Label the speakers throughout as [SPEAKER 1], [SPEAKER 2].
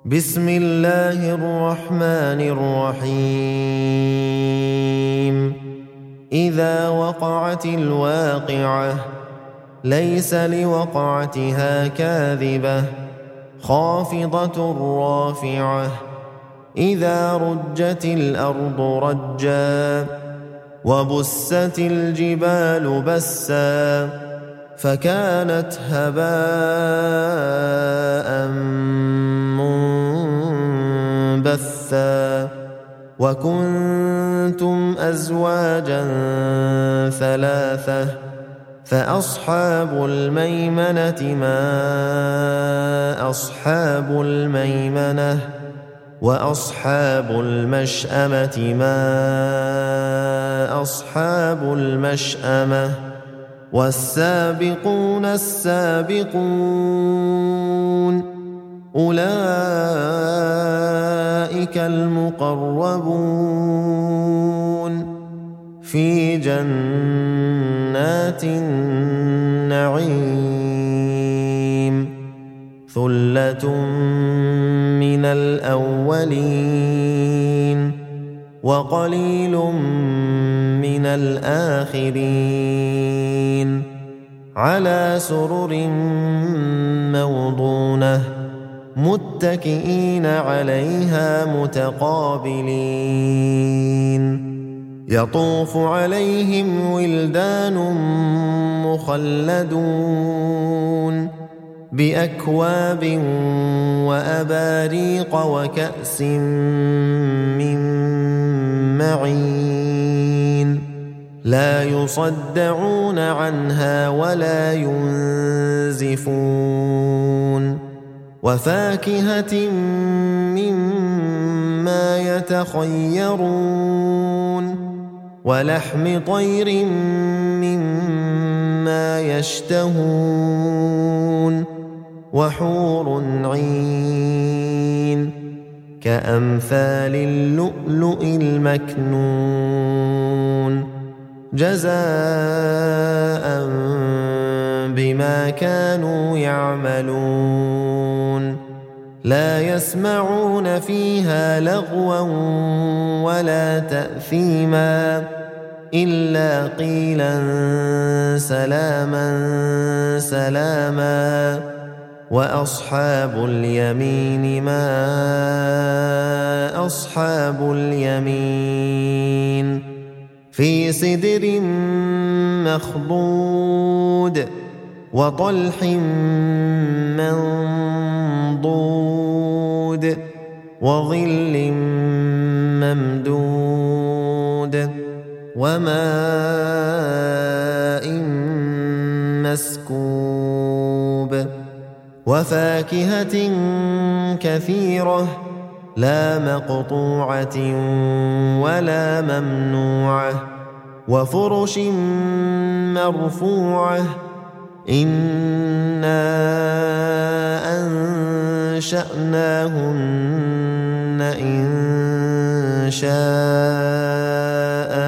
[SPEAKER 1] بسم الله الرحمن الرحيم إذا وقعت الواقعة ليس لوقعتها كاذبة خافضة رافعة إذا رجت الأرض رجا وبست الجبال بسا فكانت هباء منبثا وكنتم أزواجا ثلاثة فأصحاب الميمنة ما أصحاب الميمنة وأصحاب المشأمة ما أصحاب المشأمة والسابقون السابقون أولئك المقربون في جنات النعيم ثلة من الأولين وقليل من الآخرين على سرر موضونة متكئين عليها متقابلين يطوف عليهم ولدان مخلدون بأكواب وأباريق وكأس من معين لا يصدعون عنها ولا ينزفون وفاكهة مما يتخيرون ولحم طير مما يشتهون وحور عين كأمثال اللؤلؤ المكنون جزاء بما كانوا يعملون لا يسمعون فيها لغوا ولا تأثيما إلا قيلا سلاما سلاما وأصحاب اليمين ما أصحاب اليمين في سدر مخضود وطلح منضود وظل ممدود وماء مسكوب وفاكهة كثيرة لا مقطوعة ولا ممنوعة وفرش مرفوعة إنا أنشأناهن إن شاء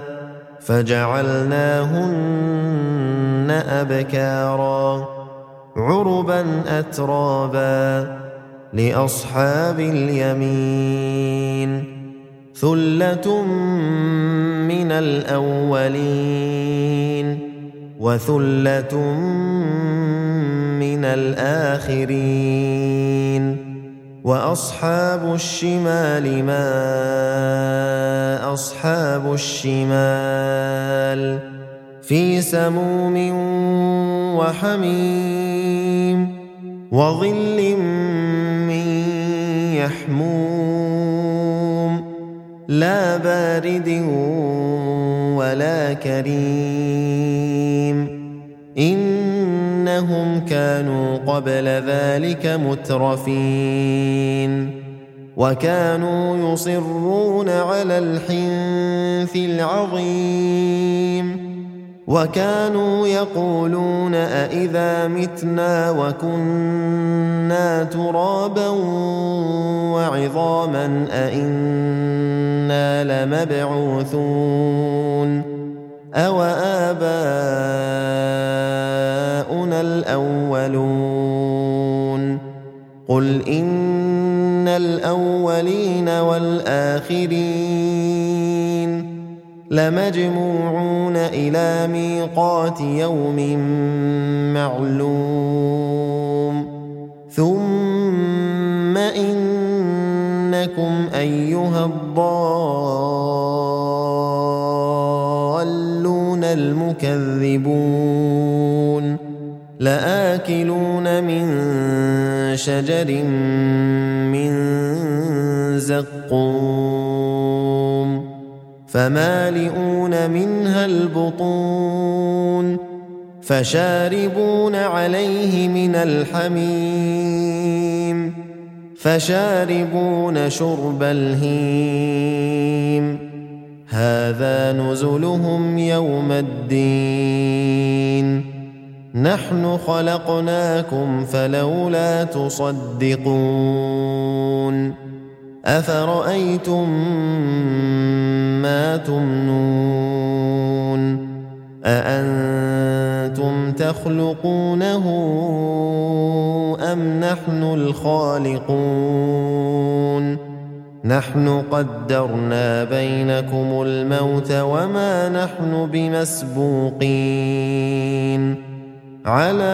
[SPEAKER 1] فجعلناهن أبكارا عربا أترابا لأصحاب اليمين ثلة من الأولين وثلة من الآخرين وأصحاب الشمال ما أصحاب الشمال في سموم وحميم وظل من يحموم لا بارد ولا كريم إنهم كانوا قبل ذلك مترفين وكانوا يصرون على الحنث العظيم وكانوا يقولون أإذا متنا وكنا ترابا وعظاما أإنا لمبعوثون أو آباؤنا الأولون قل إن الأولين والآخرين لمجموعون إلى ميقات يوم معلوم ثم إنكم أيها الضالون المكذبون لآكلون من شجر من زقوم فمالئون منها البطون فشاربون عليه من الحميم فشاربون شرب الهيم هذا نزلهم يوم الدين نحن خلقناكم فلولا تصدقون أفرأيتم ما تمنون أأنتم تخلقونه أم نحن الخالقون نحن قدرنا بينكم الموت وما نحن بمسبوقين على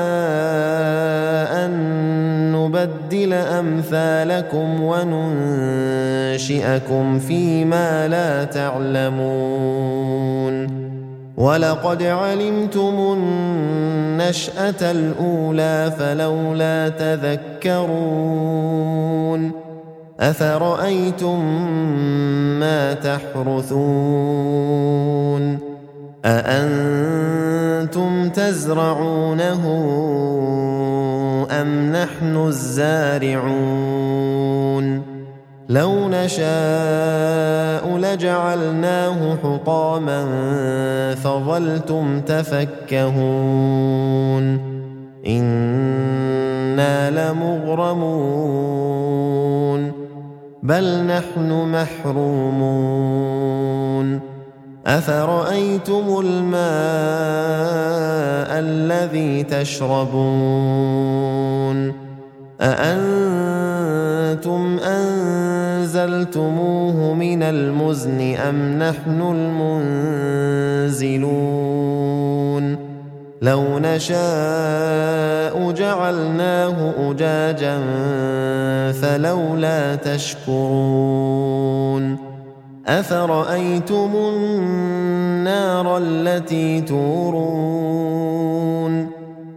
[SPEAKER 1] أن نبدل أمثالكم وننشئكم فيما لا تعلمون ولقد علمتم النشأة الأولى فلولا تذكرون أفرأيتم ما تحرثون أأنتم تزرعونه أم نحن الزارعون لو نشاء لجعلناه حطاما فظلتم تفكهون إنا لمغرمون بل نحن محرومون أفرأيتم الماء الذي تشربون أأنتم أنزلتموه من المزن أم نحن المنزلون لو نشاء جعلناه أجاجا فلولا تشكرون أفرأيتم النار التي تورون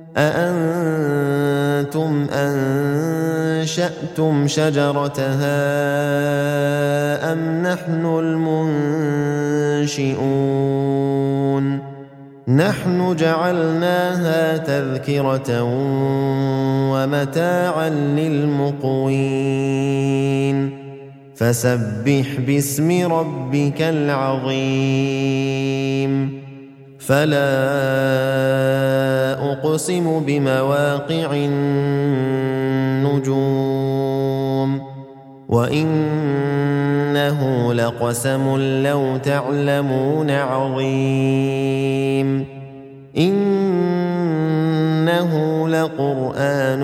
[SPEAKER 1] أأنتم أنشأتم شجرتها أم نحن المنشئون نحن جعلناها تذكرة ومتاعا للمقوين فسبح باسم ربك العظيم فلا أقسم بمواقع النجوم وإنه لقسم لو تعلمون عظيم إنه لقرآن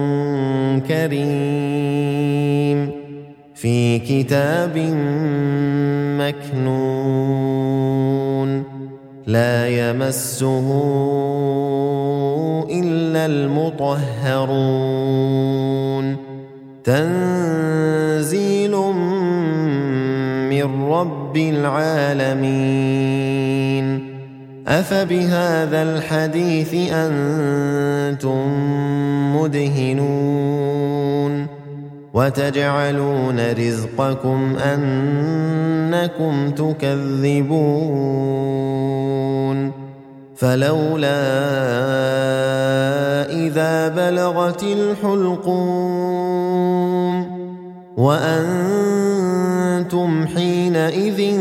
[SPEAKER 1] كريم في كتاب مكنون لا يمسه إلا المطهرون تنزيل من رب العالمين أفبهذا الحديث أنتم مدهنون وتجعلون رزقكم أنكم تكذبون فلولا إذا بلغت الحلقوم وأنتم حينئذ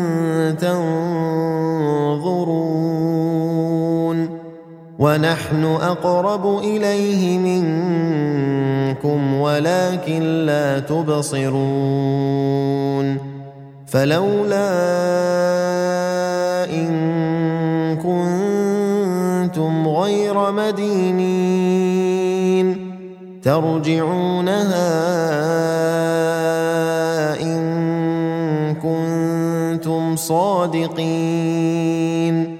[SPEAKER 1] تنظرون ونحن أقرب إليه منكم ولكن لا تبصرون فلولا إن كنتم غير مدينين ترجعونها الصادقين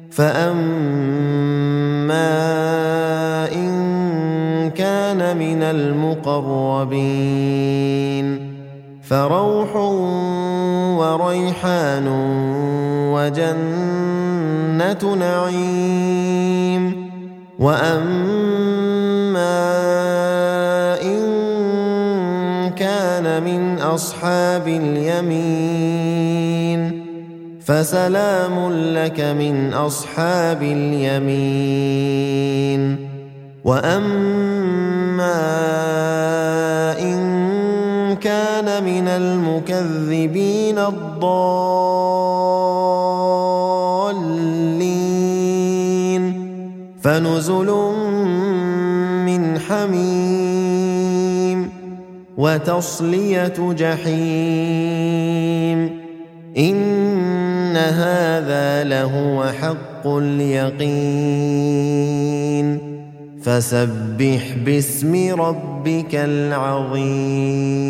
[SPEAKER 1] فأما إن كان من المقربين فروح وريحان وجنة نعيم وأما إن كان من أصحاب اليمين فسلام لك من أصحاب اليمين وأما إن كان من المكذبين الضالين فنزل من حميم وتصلية جحيم إن هذا لهو حق اليقين فسبح باسم ربك العظيم